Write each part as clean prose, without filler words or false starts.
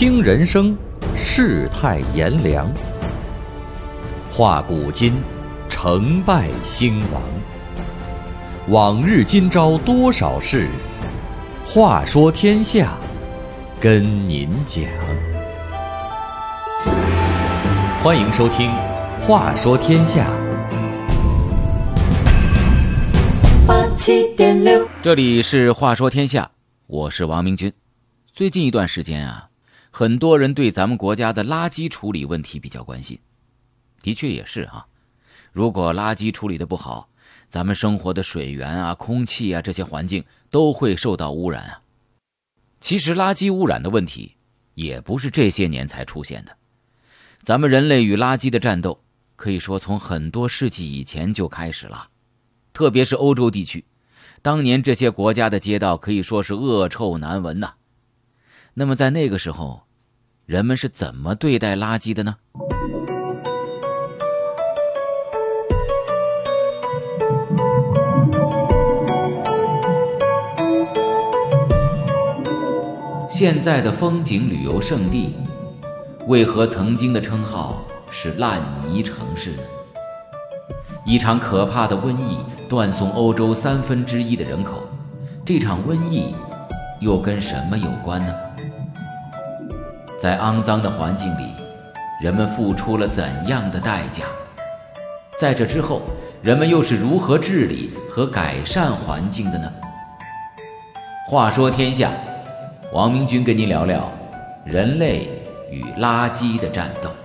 听人生，世态炎凉；话古今，成败兴亡。往日今朝多少事，话说天下，跟您讲。欢迎收听《话说天下》。 87.6，这里是话说天下，我是王明军。最近一段时间啊，很多人对咱们国家的垃圾处理问题比较关心。的确也是啊，如果垃圾处理的不好，咱们生活的水源啊、空气啊这些环境都会受到污染啊。其实垃圾污染的问题也不是这些年才出现的，咱们人类与垃圾的战斗可以说从很多世纪以前就开始了。特别是欧洲地区，当年这些国家的街道可以说是恶臭难闻呐。那么在那个时候，人们是怎么对待垃圾的呢？现在的风景旅游胜地，为何曾经的称号是烂泥城市呢？一场可怕的瘟疫断送欧洲1/3的人口，这场瘟疫又跟什么有关呢？在肮脏的环境里，人们付出了怎样的代价？在这之后，人们又是如何治理和改善环境的呢？话说天下，王明军跟您聊聊人类与垃圾的战斗。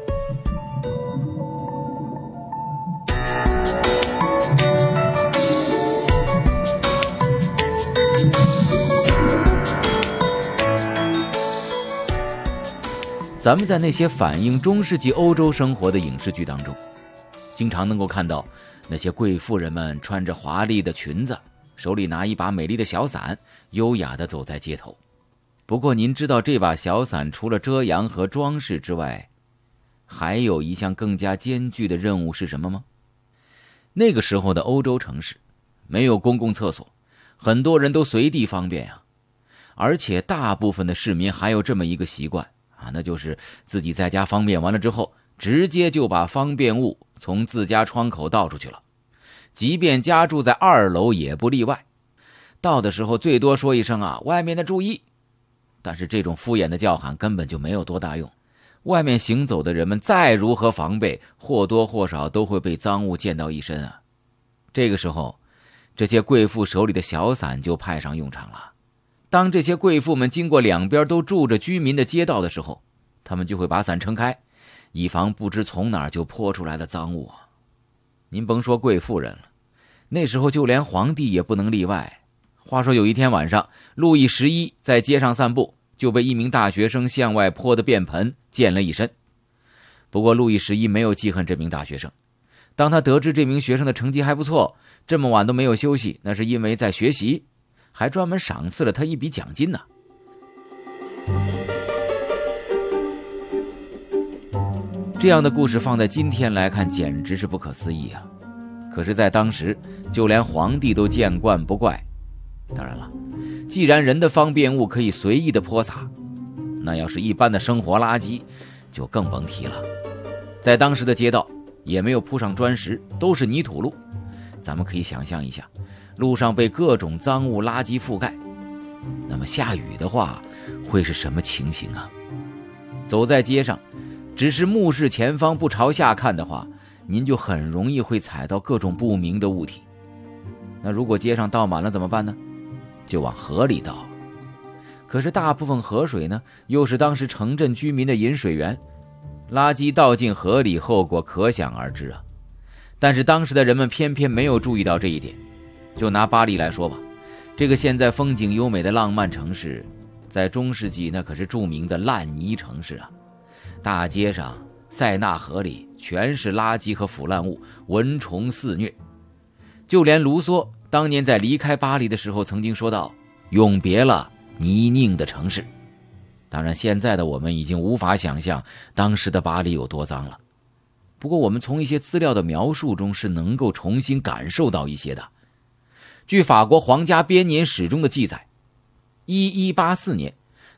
咱们在那些反映中世纪欧洲生活的影视剧当中，经常能够看到那些贵妇人们穿着华丽的裙子，手里拿一把美丽的小伞，优雅地走在街头。不过您知道这把小伞除了遮阳和装饰之外，还有一项更加艰巨的任务是什么吗？那个时候的欧洲城市没有公共厕所，很多人都随地方便啊。而且大部分的市民还有这么一个习惯啊，那就是自己在家方便完了之后，直接就把方便物从自家窗口倒出去了，即便家住在2楼也不例外。到的时候最多说一声啊，外面的注意。但是这种敷衍的叫喊根本就没有多大用，外面行走的人们再如何防备，或多或少都会被脏物溅到一身啊。这个时候，这些贵妇手里的小伞就派上用场了。当这些贵妇们经过两边都住着居民的街道的时候，他们就会把伞撑开，以防不知从哪儿就泼出来的脏物啊。您甭说贵妇人了，那时候就连皇帝也不能例外。话说有一天晚上，路易11在街上散步，就被一名大学生向外泼的便盆溅了一身。不过路易11没有记恨这名大学生，当他得知这名学生的成绩还不错，这么晚都没有休息，那是因为在学习，还专门赏赐了他一笔奖金呢。这样的故事放在今天来看简直是不可思议啊！可是在当时，就连皇帝都见惯不怪。当然了，既然人的方便物可以随意的泼洒，那要是一般的生活垃圾就更甭提了。在当时的街道也没有铺上砖石，都是泥土路，咱们可以想象一下，路上被各种脏物垃圾覆盖，那么下雨的话会是什么情形啊？走在街上，只是目视前方不朝下看的话，您就很容易会踩到各种不明的物体。那如果街上倒满了怎么办呢？就往河里倒。可是大部分河水呢，又是当时城镇居民的饮水源，垃圾倒进河里，后果可想而知啊。但是当时的人们偏偏没有注意到这一点。就拿巴黎来说吧，这个现在风景优美的浪漫城市，在中世纪那可是著名的烂泥城市啊。大街上、塞纳河里全是垃圾和腐烂物，蚊虫肆虐。就连卢梭当年在离开巴黎的时候曾经说道，永别了泥泞的城市。当然现在的我们已经无法想象当时的巴黎有多脏了，不过我们从一些资料的描述中是能够重新感受到一些的。据法国皇家编年史中的记载，1184年，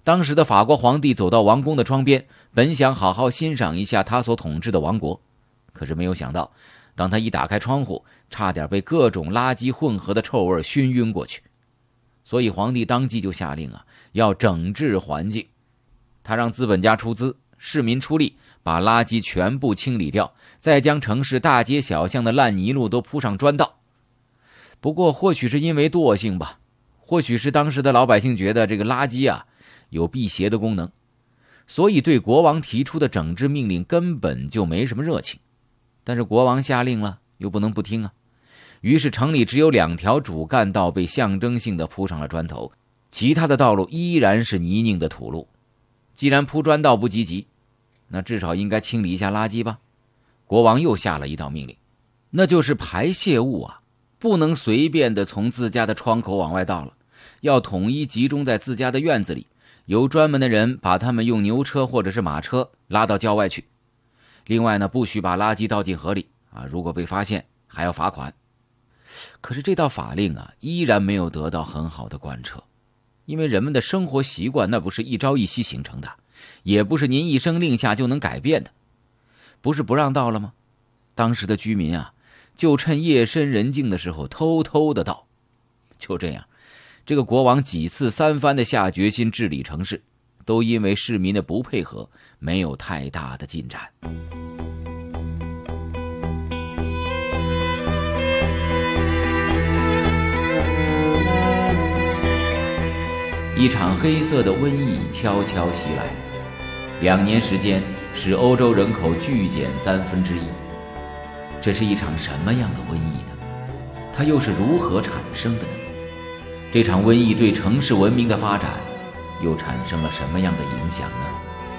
当时的法国皇帝走到王宫的窗边，本想好好欣赏一下他所统治的王国，可是没有想到，当他一打开窗户，差点被各种垃圾混合的臭味熏晕过去。所以皇帝当即就下令要整治环境。他让资本家出资，市民出力，把垃圾全部清理掉，再将城市大街小巷的烂泥路都铺上砖道。不过或许是因为惰性吧，或许是当时的老百姓觉得这个垃圾有辟邪的功能，所以对国王提出的整治命令根本就没什么热情。但是国王下令了，又不能不听于是城里只有2条主干道被象征性地铺上了砖头，其他的道路依然是泥泞的土路。既然铺砖道不积极，那至少应该清理一下垃圾吧。国王又下了一道命令，那就是排泄物不能随便的从自家的窗口往外倒了，要统一集中在自家的院子里，由专门的人把他们用牛车或者是马车拉到郊外去。另外呢，不许把垃圾倒进河里如果被发现还要罚款。可是这道法令依然没有得到很好的贯彻，因为人们的生活习惯那不是一朝一夕形成的，也不是您一声令下就能改变的。不是不让倒了吗？当时的居民就趁夜深人静的时候偷偷的倒。就这样，这个国王几次3番的下决心治理城市，都因为市民的不配合没有太大的进展。一场黑色的瘟疫悄悄袭来，2年时间使欧洲人口剧减1/3。这是一场什么样的瘟疫呢？它又是如何产生的呢？这场瘟疫对城市文明的发展又产生了什么样的影响呢？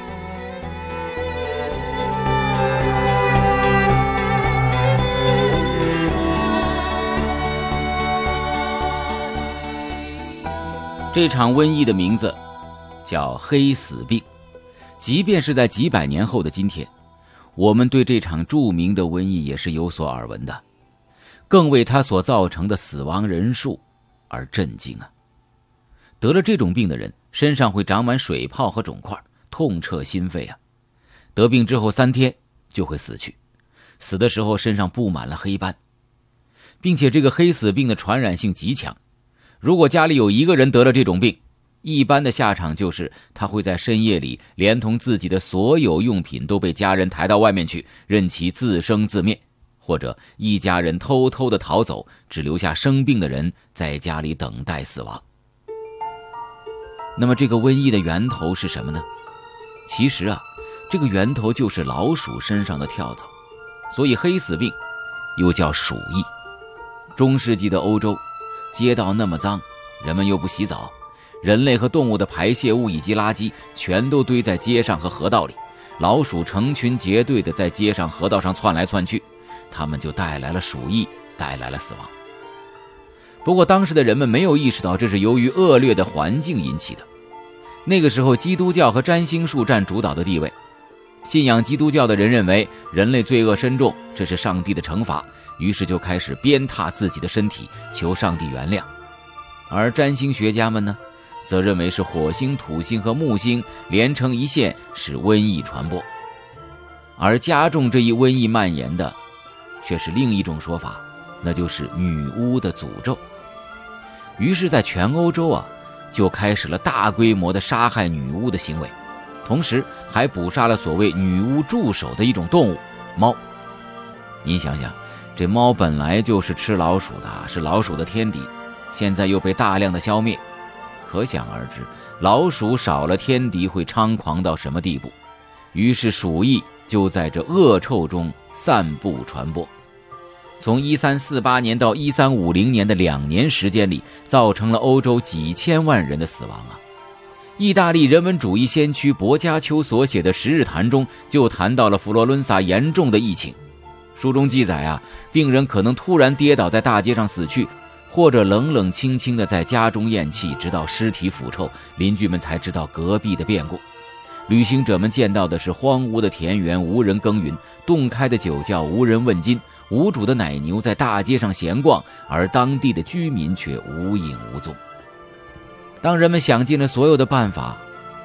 这场瘟疫的名字叫黑死病。即便是在几百年后的今天，我们对这场著名的瘟疫也是有所耳闻的，更为它所造成的死亡人数而震惊得了这种病的人身上会长满水泡和肿块，痛彻心肺得病之后3天就会死去，死的时候身上布满了黑斑，并且这个黑死病的传染性极强。如果家里有1个人得了这种病，一般的下场就是他会在深夜里连同自己的所有用品都被家人抬到外面去，任其自生自灭，或者一家人偷偷的逃走，只留下生病的人在家里等待死亡。那么这个瘟疫的源头是什么呢？其实这个源头就是老鼠身上的跳蚤，所以黑死病又叫鼠疫。中世纪的欧洲，街道那么脏，人们又不洗澡，人类和动物的排泄物以及垃圾全都堆在街上和河道里，老鼠成群结队的在街上河道上窜来窜去，它们就带来了鼠疫，带来了死亡。不过当时的人们没有意识到这是由于恶劣的环境引起的。那个时候基督教和占星术占主导的地位，信仰基督教的人认为人类罪恶深重，这是上帝的惩罚，于是就开始鞭挞自己的身体，求上帝原谅。而占星学家们呢，则认为是火星、土星和木星连成一线，使瘟疫传播。而加重这一瘟疫蔓延的却是另一种说法，那就是女巫的诅咒。于是在全欧洲就开始了大规模的杀害女巫的行为，同时还捕杀了所谓女巫助手的一种动物猫。您想想，这猫本来就是吃老鼠的，是老鼠的天敌，现在又被大量的消灭，可想而知老鼠少了天敌会猖狂到什么地步。于是鼠疫就在这恶臭中散布传播。从1348年到1350年的2年时间里，造成了欧洲几千万人的死亡意大利人文主义先驱薄伽丘所写的《10日谈》中就谈到了佛罗伦萨严重的疫情。书中记载病人可能突然跌倒在大街上死去，或者冷冷清清的在家中咽气，直到尸体腐臭，邻居们才知道隔壁的变故。旅行者们见到的是荒芜的田园，无人耕耘，洞开的酒窖，无人问津，无主的奶牛在大街上闲逛，而当地的居民却无影无踪。当人们想尽了所有的办法，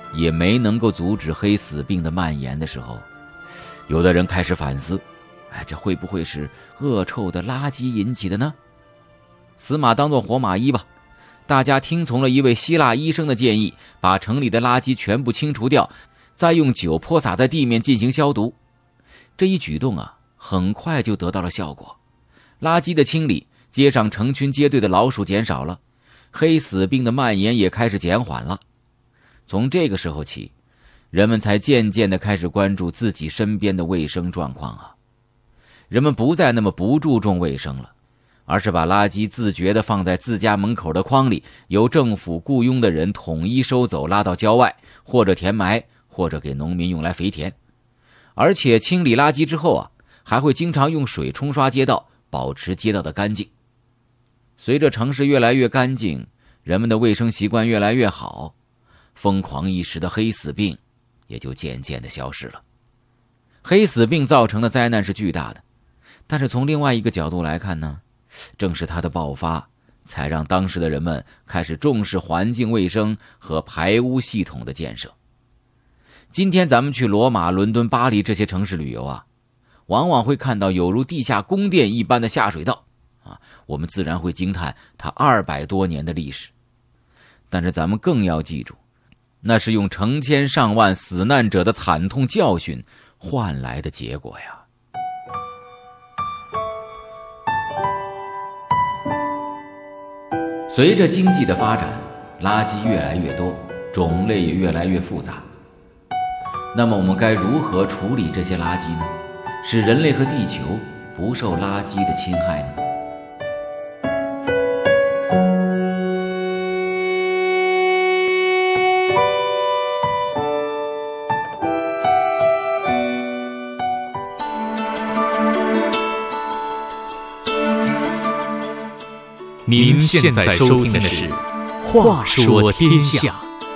也没能够阻止黑死病的蔓延的时候，有的人开始反思，这会不会是恶臭的垃圾引起的呢？死马当作活马医吧，大家听从了一位希腊医生的建议，把城里的垃圾全部清除掉，再用酒泼洒在地面进行消毒。这一举动很快就得到了效果，垃圾的清理，街上成群结队的老鼠减少了，黑死病的蔓延也开始减缓了。从这个时候起，人们才渐渐地开始关注自己身边的卫生状况人们不再那么不注重卫生了，而是把垃圾自觉地放在自家门口的筐里，由政府雇佣的人统一收走，拉到郊外，或者填埋，或者给农民用来肥田。而且清理垃圾之后还会经常用水冲刷街道，保持街道的干净。随着城市越来越干净，人们的卫生习惯越来越好，疯狂一时的黑死病也就渐渐地消失了。黑死病造成的灾难是巨大的，但是从另外一个角度来看呢，正是它的爆发，才让当时的人们开始重视环境卫生和排污系统的建设。今天咱们去罗马、伦敦、巴黎这些城市旅游往往会看到有如地下宫殿一般的下水道我们自然会惊叹它200多年的历史。但是咱们更要记住，那是用成千上万死难者的惨痛教训换来的结果呀。随着经济的发展，垃圾越来越多，种类也越来越复杂。那么我们该如何处理这些垃圾呢？使人类和地球不受垃圾的侵害呢？ 您现在收听的是《话说天下》。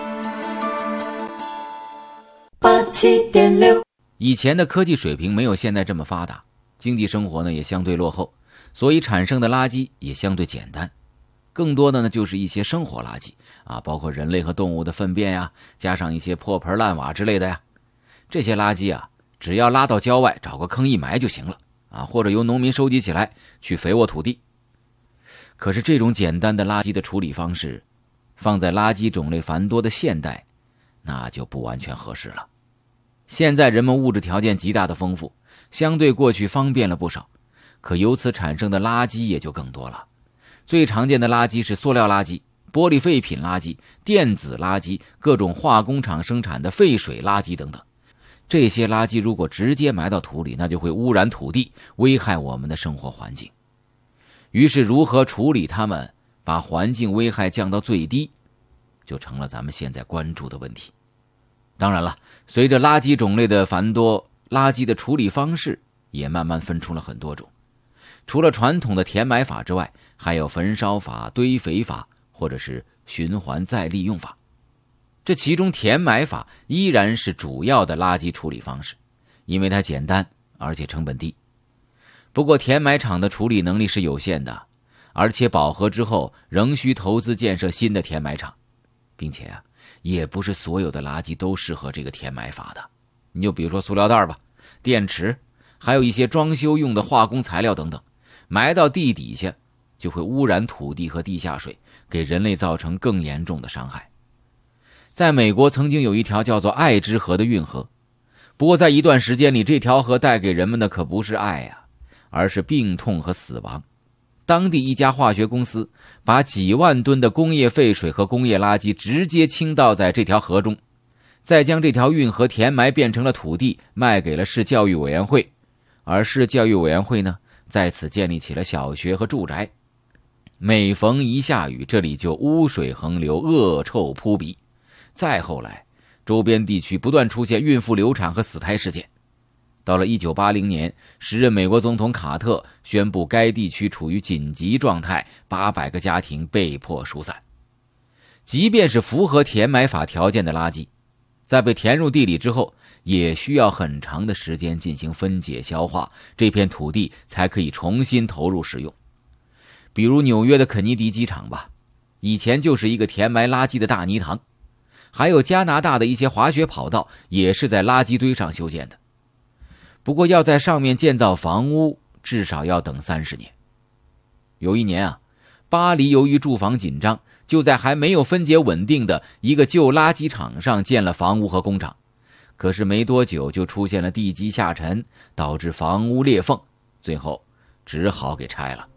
87.6。 以前的科技水平没有现在这么发达，经济生活呢也相对落后，所以产生的垃圾也相对简单。更多的呢就是一些生活垃圾包括人类和动物的粪便呀，加上一些破盆烂瓦之类的呀。这些垃圾只要拉到郊外找个坑一埋就行了或者由农民收集起来去肥沃土地。可是这种简单的垃圾的处理方式，放在垃圾种类繁多的现代，那就不完全合适了。现在人们物质条件极大的丰富，相对过去方便了不少，可由此产生的垃圾也就更多了。最常见的垃圾是塑料垃圾、玻璃废品垃圾、电子垃圾、各种化工厂生产的废水垃圾等等。这些垃圾如果直接埋到土里，那就会污染土地，危害我们的生活环境。于是如何处理它们，把环境危害降到最低，就成了咱们现在关注的问题。当然了，随着垃圾种类的繁多，垃圾的处理方式也慢慢分出了很多种。除了传统的填埋法之外，还有焚烧法、堆肥法，或者是循环再利用法。这其中填埋法依然是主要的垃圾处理方式，因为它简单而且成本低。不过填埋场的处理能力是有限的，而且饱和之后仍需投资建设新的填埋场，并且也不是所有的垃圾都适合这个填埋法的。你就比如说塑料袋吧，电池，还有一些装修用的化工材料等等，埋到地底下就会污染土地和地下水，给人类造成更严重的伤害。在美国曾经有一条叫做爱之河的运河，不过在一段时间里，这条河带给人们的可不是爱而是病痛和死亡。当地一家化学公司把几万吨的工业废水和工业垃圾直接倾倒在这条河中，再将这条运河填埋变成了土地，卖给了市教育委员会。而市教育委员会呢，在此建立起了小学和住宅。每逢一下雨，这里就污水横流，恶臭扑鼻。再后来，周边地区不断出现孕妇流产和死胎事件。到了1980年，时任美国总统卡特宣布该地区处于紧急状态，800个家庭被迫疏散。即便是符合填埋法条件的垃圾，在被填入地里之后，也需要很长的时间进行分解消化，这片土地才可以重新投入使用。比如纽约的肯尼迪机场吧，以前就是一个填埋垃圾的大泥塘， 还有加拿大的一些滑雪跑道也是在垃圾堆上修建的。不过要在上面建造房屋，至少要等30年。有一年巴黎由于住房紧张，就在还没有分解稳定的一个旧垃圾场上建了房屋和工厂。可是没多久就出现了地基下沉，导致房屋裂缝，最后只好给拆了。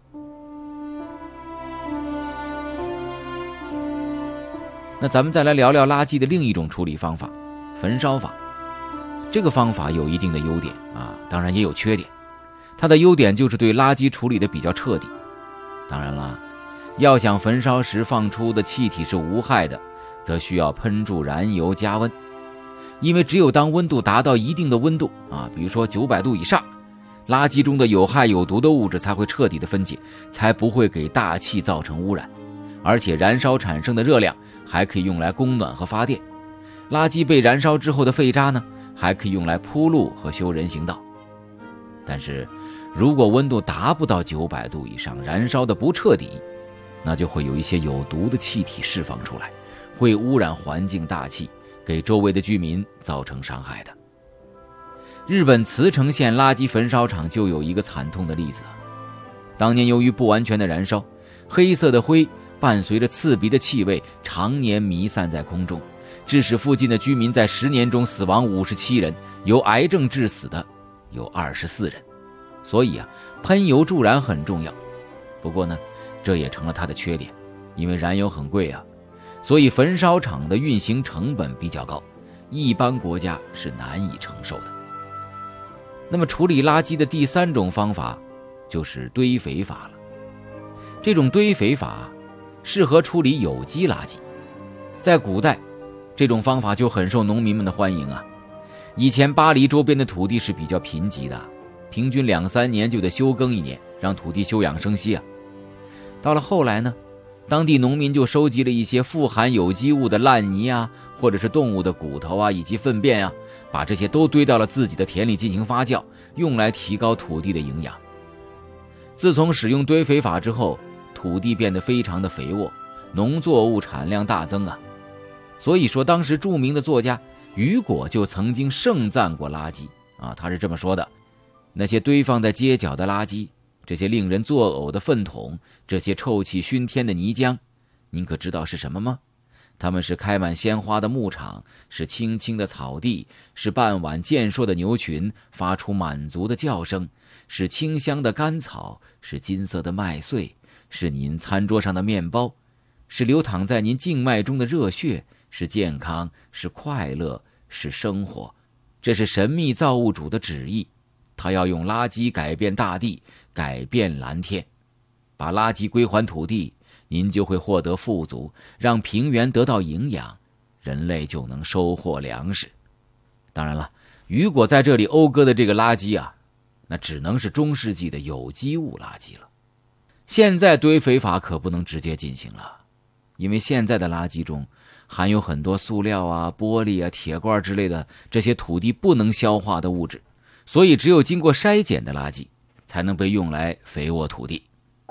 那咱们再来聊聊垃圾的另一种处理方法，焚烧法。这个方法有一定的优点当然也有缺点。它的优点就是对垃圾处理的比较彻底。当然了，要想焚烧时放出的气体是无害的，则需要喷注燃油加温。因为只有当温度达到一定的温度比如说900度以上，垃圾中的有害有毒的物质才会彻底的分解，才不会给大气造成污染。而且燃烧产生的热量还可以用来供暖和发电。垃圾被燃烧之后的废渣呢，还可以用来铺路和修人行道。但是如果温度达不到900度以上，燃烧的不彻底，那就会有一些有毒的气体释放出来，会污染环境大气，给周围的居民造成伤害的。日本茨城县垃圾焚烧厂就有一个惨痛的例子。当年由于不完全的燃烧，黑色的灰伴随着刺鼻的气味常年弥散在空中，致使附近的居民在10年中死亡57人，由癌症致死的有24人。所以喷油助燃很重要。不过呢，这也成了它的缺点，因为燃油很贵所以焚烧厂的运行成本比较高，一般国家是难以承受的。那么处理垃圾的第3种方法就是堆肥法了。这种堆肥法适合处理有机垃圾。在古代，这种方法就很受农民们的欢迎以前巴黎周边的土地是比较贫瘠的，平均2-3年就得休耕1年，让土地休养生息到了后来呢，当地农民就收集了一些富含有机物的烂泥或者是动物的骨头以及粪便把这些都堆到了自己的田里进行发酵，用来提高土地的营养。自从使用堆肥法之后，土地变得非常的肥沃，农作物产量大增所以说当时著名的作家雨果就曾经盛赞过垃圾他是这么说的：那些堆放在街角的垃圾，这些令人作呕的粪桶，这些臭气熏天的泥浆，您可知道是什么吗？它们是开满鲜花的牧场，是青青的草地，是傍晚健硕的牛群发出满足的叫声，是清香的甘草，是金色的麦穗，是您餐桌上的面包，是流淌在您静脉中的热血，是健康，是快乐，是生活。这是神秘造物主的旨意，他要用垃圾改变大地，改变蓝天。把垃圾归还土地，您就会获得富足，让平原得到营养，人类就能收获粮食。当然了，雨果在这里讴歌的这个垃圾那只能是中世纪的有机物垃圾了。现在堆肥法可不能直接进行了，因为现在的垃圾中含有很多塑料玻璃铁罐之类的这些土地不能消化的物质，所以只有经过筛检的垃圾才能被用来肥沃土地。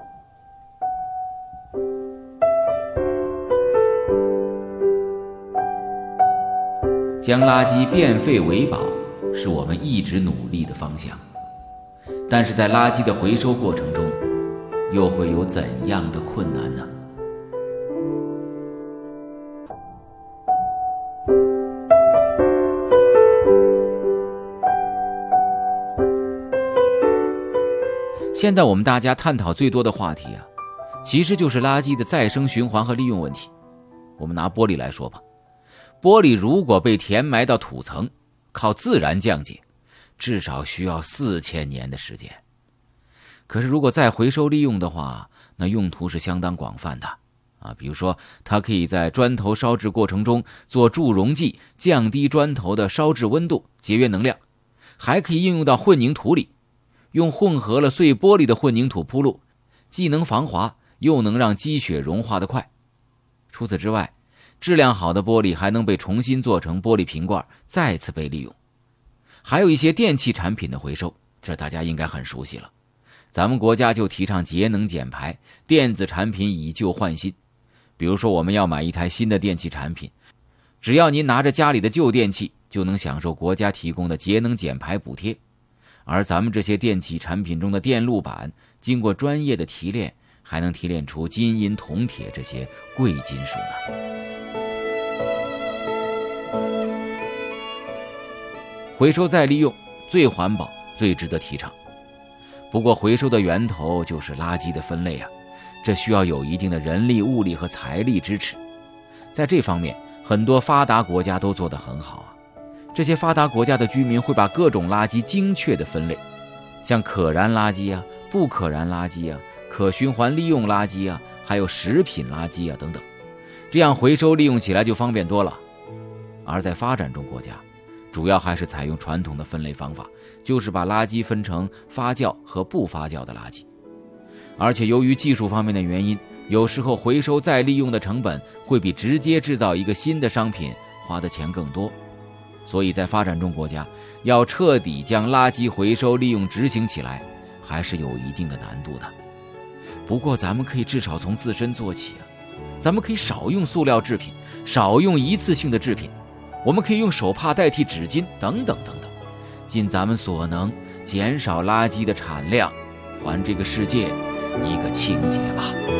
将垃圾变废为宝是我们一直努力的方向，但是在垃圾的回收过程中又会有怎样的困难呢？现在我们大家探讨最多的话题其实就是垃圾的再生循环和利用问题。我们拿玻璃来说吧，玻璃如果被填埋到土层，靠自然降解，至少需要4000年的时间。可是如果再回收利用的话，那用途是相当广泛的比如说它可以在砖头烧制过程中做助溶剂，降低砖头的烧制温度，节约能量，还可以应用到混凝土里，用混合了碎玻璃的混凝土铺路，既能防滑，又能让积雪融化得快。除此之外，质量好的玻璃还能被重新做成玻璃瓶罐，再次被利用。还有一些电器产品的回收，这大家应该很熟悉了。咱们国家就提倡节能减排，电子产品以旧换新。比如说我们要买一台新的电器产品， 只要您拿着家里的旧电器，就能享受国家提供的节能减排补贴。而咱们这些电器产品中的电路板，经过专业的提炼，还能提炼出金银铜铁这些贵金属呢。回收再利用最环保，最值得提倡。不过回收的源头就是垃圾的分类啊，这需要有一定的人力、物力和财力支持。在这方面，很多发达国家都做得很好啊。这些发达国家的居民会把各种垃圾精确地分类，像可燃垃圾啊、不可燃垃圾啊、可循环利用垃圾啊，还有食品垃圾啊等等，这样回收利用起来就方便多了。而在发展中国家，主要还是采用传统的分类方法，就是把垃圾分成发酵和不发酵的垃圾。而且由于技术方面的原因，有时候回收再利用的成本会比直接制造一个新的商品花的钱更多。所以在发展中国家，要彻底将垃圾回收利用执行起来，还是有一定的难度的。不过咱们可以至少从自身做起啊，咱们可以少用塑料制品，少用一次性的制品，我们可以用手帕代替纸巾等等等等，尽咱们所能减少垃圾的产量，还这个世界一个清洁吧。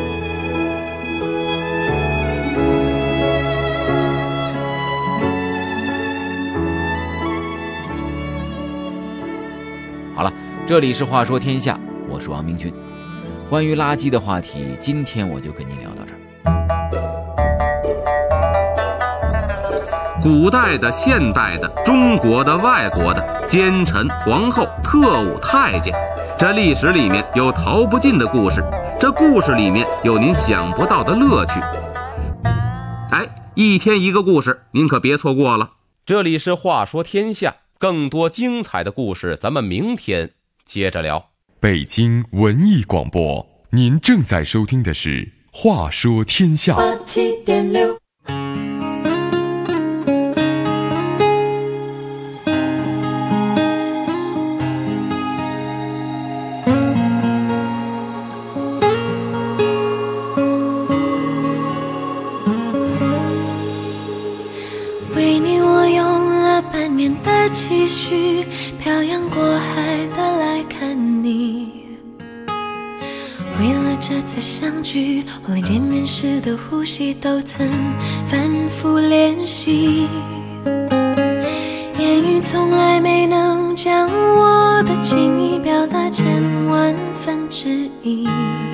好了，这里是话说天下，我是王明君。关于垃圾的话题，今天我就跟您聊到这儿。 古代的、现代的、中国的、外国的，奸臣、皇后、特务、太监，这历史里面有逃不尽的故事，这故事里面有您想不到的乐趣。一天一个故事，您可别错过了。 这里是话说天下，更多精彩的故事咱们明天接着聊。 北京文艺广播，您正在收听的是话说天下87.6。 为你我用了半年的积蓄，漂洋过海的来看你。为了这次相聚，我连见面时的呼吸都曾反复练习，言语从来没能将我的情意表达成万分之一。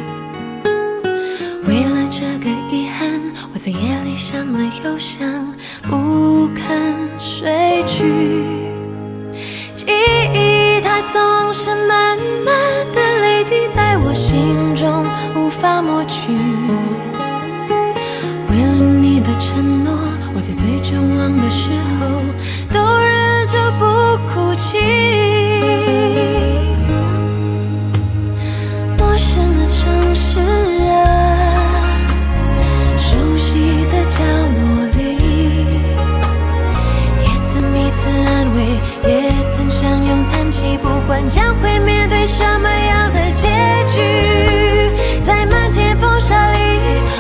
为了这个遗憾，我在夜里想了又想，不肯睡去。记忆它总是慢慢地累积在我心中，无法抹去。为了你的承诺，我在最绝望的时候都忍着不哭泣。陌生的城市啊，熟悉的角落里，也曾彼此安慰，也曾相拥叹气，不管将会面对什么样的结局，在漫天风沙里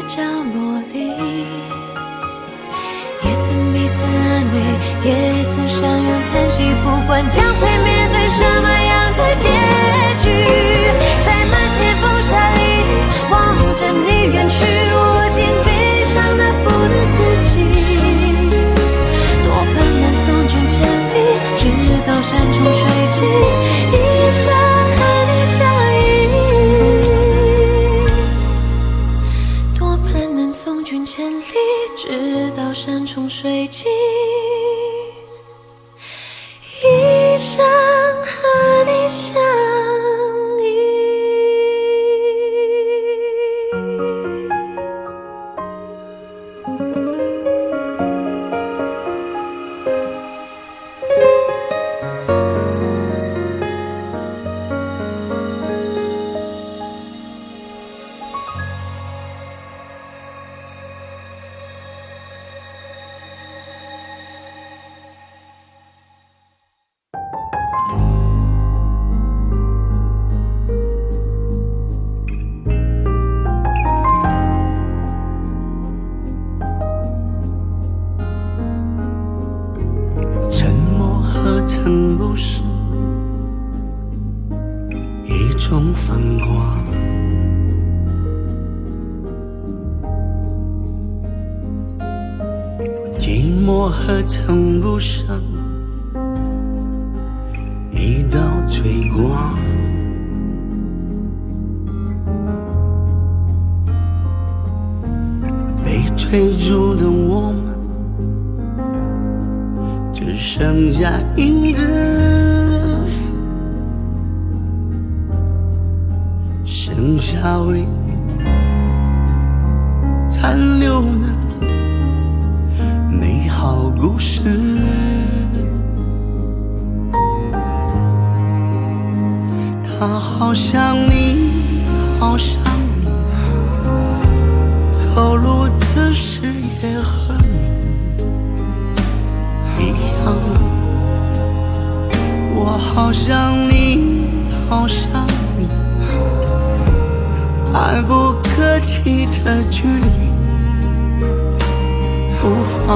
角落里，也曾彼此安慰，也曾相拥叹息，不管将会面对什么样的结局，在漫天风沙里望着你远去，我竟悲伤得不能自己，多盼能送君千里，直到山穷水尽，一生和你相依，多盼能送君千里，直到山穷水尽，一生和你相依。 不是一种繁华，寂寞何曾不上一道追光，被追逐的我们只剩下影子，剩下为残留的美好故事。它好像你，好像你，走路姿势也和你一样。我好像你，好像你，遥不可及的距离，不放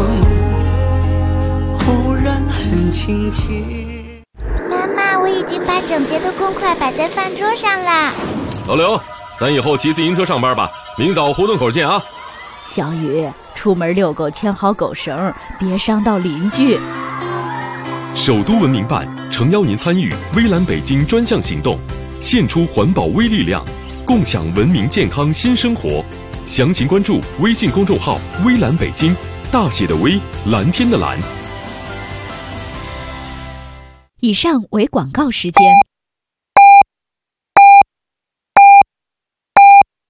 忽然很亲切。 妈妈，我已经把整洁的公筷摆在饭桌上啦。 老刘，咱以后骑自行车上班吧，明早胡同口见啊。 小雨，出门遛狗牵好狗绳，别伤到邻居。 首都文明办诚邀您参与微蓝北京专项行动，献出环保微力量，共享文明健康新生活。详情关注微信公众号微蓝北京，大写的微，蓝天的蓝。 以上为广告时间。